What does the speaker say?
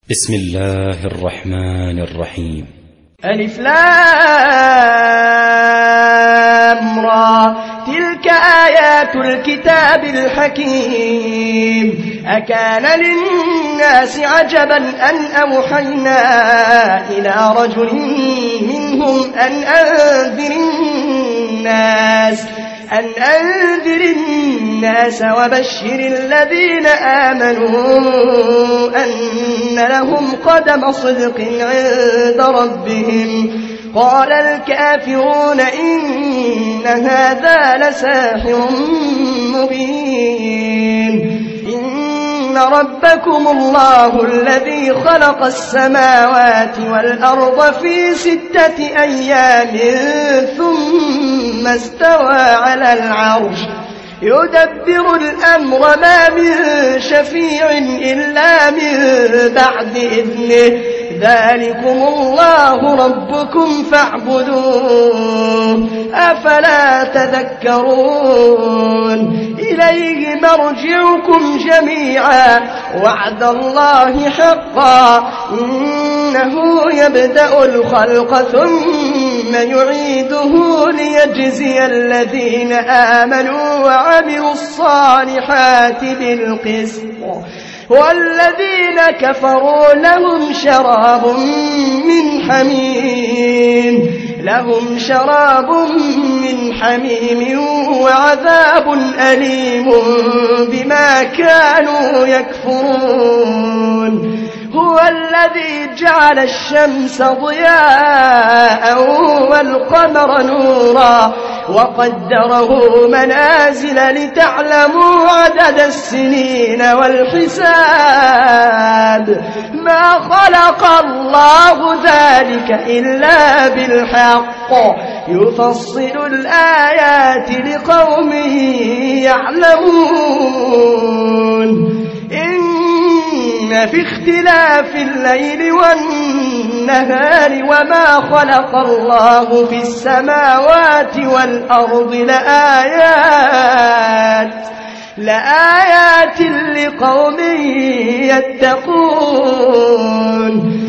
بسم الله الرحمن الرحيم. ألف لام را تلك آيات الكتاب الحكيم أكان للناس عجبا أن أوحينا إلى رجل منهم أن أنذر الناس وبشر الذين آمنوا أن لهم قدم صدق عند ربهم. قال الكافرون إن هذا لساحر مبين. إن ربكم الله الذي خلق السماوات والأرض في 6 أيام ثم استوى على العرش يدبر الأمر ما من شفيع إلا من بعد إذنه ذلكم الله ربكم فاعبدوه أفلا تذكرون. إليه مرجعكم جميعا وعد الله حقا إنه يبدأ الخلق ثم يعيده ليجزي الذين آمنوا وعملوا الصالحات بالقسط والذين كفروا لهم شراب من حميم وعذاب أليم بما كانوا يكفرون. هو الذي جعل الشمس ضياء والقمر نورا وقدره منازل لتعلموا عدد السنين والحساب. ما خلق الله ذلك إلا بالحق يفصل الآيات لقوم يعلمون. إن في اختلاف الليل والنهار وما خلق الله في السماوات والأرض لآيات لقوم يتقون.